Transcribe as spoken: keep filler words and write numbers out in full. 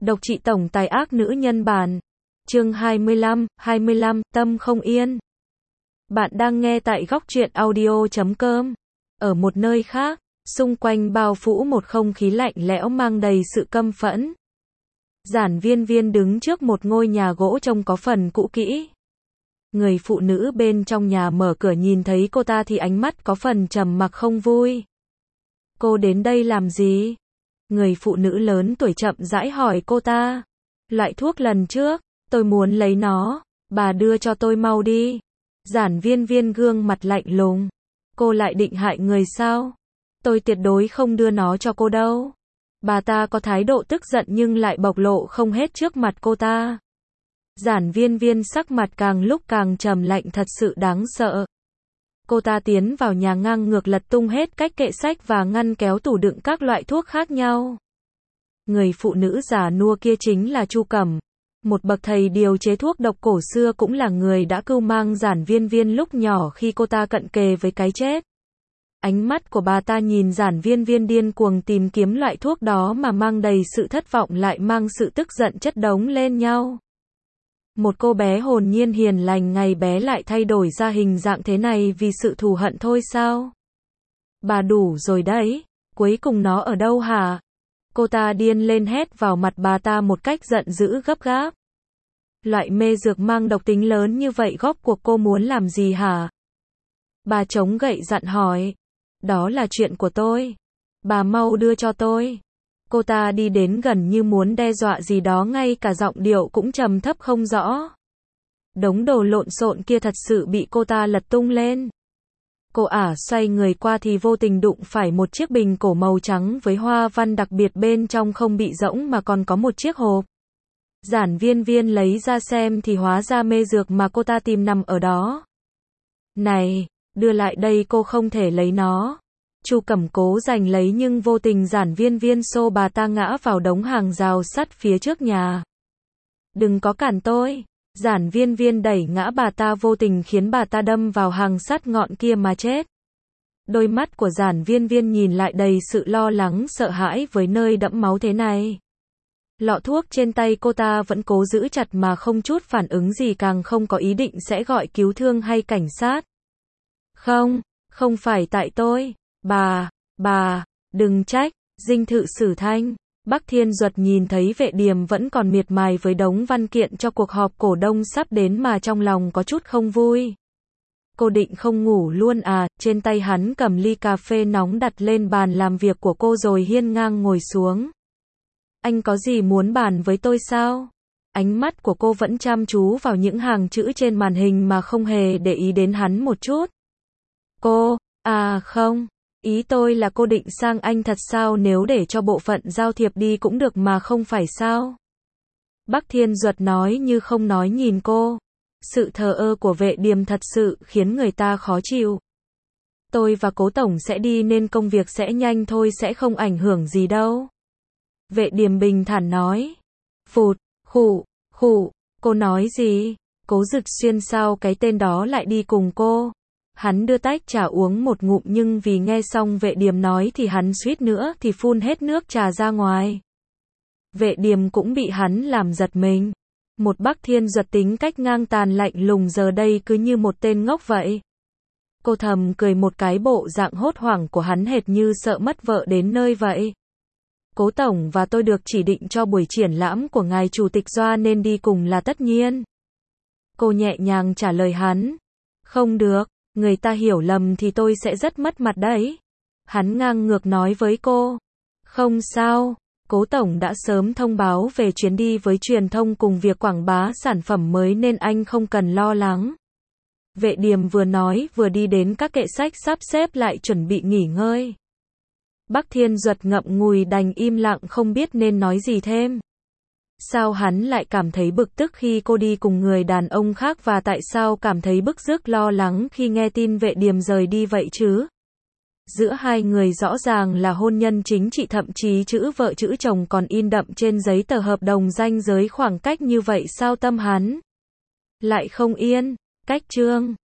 Độc trị tổng tài ác nữ nhân bản. Chương hai mươi lăm, hai mươi lăm, tâm không yên. Bạn đang nghe tại góc truyện audio chấm com. Ở một nơi khác, xung quanh bao phủ một không khí lạnh lẽo mang đầy sự căm phẫn. Giản Viên Viên đứng trước một ngôi nhà gỗ trông có phần cũ kỹ. Người phụ nữ bên trong nhà mở cửa nhìn thấy cô ta thì ánh mắt có phần trầm mặc không vui. Cô đến đây làm gì? Người phụ nữ lớn tuổi chậm rãi hỏi cô ta. Loại thuốc lần trước, tôi muốn lấy nó, bà đưa cho tôi mau đi. Giản Viên Viên gương mặt lạnh lùng. Cô lại định hại người sao? Tôi tuyệt đối không đưa nó cho cô đâu. Bà ta có thái độ tức giận nhưng lại bộc lộ không hết trước mặt cô ta. Giản Viên Viên sắc mặt càng lúc càng trầm lạnh thật sự đáng sợ. Cô ta tiến vào nhà ngang ngược lật tung hết các kệ sách và ngăn kéo tủ đựng các loại thuốc khác nhau. Người phụ nữ già nua kia chính là Chu Cẩm, một bậc thầy điều chế thuốc độc cổ xưa, cũng là người đã cưu mang Giản Viên Viên lúc nhỏ khi cô ta cận kề với cái chết. Ánh mắt của bà ta nhìn Giản Viên Viên điên cuồng tìm kiếm loại thuốc đó mà mang đầy sự thất vọng lại mang sự tức giận chất đống lên nhau. Một cô bé hồn nhiên hiền lành ngày bé lại thay đổi ra hình dạng thế này vì sự thù hận thôi sao? Bà đủ rồi đấy, cuối cùng nó ở đâu hả? Cô ta điên lên hét vào mặt bà ta một cách giận dữ gấp gáp. Loại mê dược mang độc tính lớn như vậy góp cuộc cô muốn làm gì hả? Bà chống gậy dặn hỏi. Đó là chuyện của tôi. Bà mau đưa cho tôi. Cô ta đi đến gần như muốn đe dọa gì đó, ngay cả giọng điệu cũng trầm thấp không rõ. Đống đồ lộn xộn kia thật sự bị cô ta lật tung lên. Cô ả xoay người qua thì vô tình đụng phải một chiếc bình cổ màu trắng với hoa văn đặc biệt, bên trong không bị rỗng mà còn có một chiếc hộp. Giản Viên Viên lấy ra xem thì hóa ra mê dược mà cô ta tìm nằm ở đó. Này, đưa lại đây, cô không thể lấy nó. Chu Cẩm cố giành lấy nhưng vô tình Giản Viên Viên xô bà ta ngã vào đống hàng rào sắt phía trước nhà. Đừng có cản tôi. Giản Viên Viên đẩy ngã bà ta, vô tình khiến bà ta đâm vào hàng sắt ngọn kia mà chết. Đôi mắt của Giản Viên Viên nhìn lại đầy sự lo lắng sợ hãi với nơi đẫm máu thế này. Lọ thuốc trên tay cô ta vẫn cố giữ chặt mà không chút phản ứng gì, càng không có ý định sẽ gọi cứu thương hay cảnh sát. Không, không phải tại tôi. Bà, bà, đừng trách. Dinh thự Sử Thanh. Bắc Thiên Duật nhìn thấy Vệ Điềm vẫn còn miệt mài với đống văn kiện cho cuộc họp cổ đông sắp đến mà trong lòng có chút không vui. Cô định không ngủ luôn à? Trên tay hắn cầm ly cà phê nóng đặt lên bàn làm việc của cô rồi hiên ngang ngồi xuống. Anh có gì muốn bàn với tôi sao? Ánh mắt của cô vẫn chăm chú vào những hàng chữ trên màn hình mà không hề để ý đến hắn một chút. Cô, à không. Ý tôi là cô định sang Anh thật sao? Nếu để cho bộ phận giao thiệp đi cũng được mà không phải sao? Bắc Thiên Duật nói như không nói nhìn cô. Sự thờ ơ của Vệ Điềm thật sự khiến người ta khó chịu. Tôi và Cố Tổng sẽ đi nên công việc sẽ nhanh thôi, sẽ không ảnh hưởng gì đâu. Vệ Điềm bình thản nói. Phụt, khụ, khụ, cô nói gì? Cố Dực Xuyên sao cái tên đó lại đi cùng cô? Hắn đưa tách trà uống một ngụm nhưng vì nghe xong Vệ Điềm nói thì hắn suýt nữa thì phun hết nước trà ra ngoài. Vệ Điềm cũng bị hắn làm giật mình. Một Bắc Thiên Duật tính cách ngang tàn lạnh lùng giờ đây cứ như một tên ngốc vậy. Cô thầm cười một cái, bộ dạng hốt hoảng của hắn hệt như sợ mất vợ đến nơi vậy. Cố Tổng và tôi được chỉ định cho buổi triển lãm của ngài Chủ tịch Doa nên đi cùng là tất nhiên. Cô nhẹ nhàng trả lời hắn. Không được. Người ta hiểu lầm thì tôi sẽ rất mất mặt đấy. Hắn ngang ngược nói với cô. Không sao, Cố Tổng đã sớm thông báo về chuyến đi với truyền thông cùng việc quảng bá sản phẩm mới nên anh không cần lo lắng. Vệ Điềm vừa nói vừa đi đến các kệ sách sắp xếp lại chuẩn bị nghỉ ngơi. Bắc Thiên Duật ngậm ngùi đành im lặng không biết nên nói gì thêm. Sao hắn lại cảm thấy bực tức khi cô đi cùng người đàn ông khác và tại sao cảm thấy bức rứt lo lắng khi nghe tin Vệ Điềm rời đi vậy chứ? Giữa hai người rõ ràng là hôn nhân chính trị, thậm chí chữ vợ chữ chồng còn in đậm trên giấy tờ hợp đồng, ranh giới khoảng cách như vậy sao tâm hắn lại không yên? Cách chương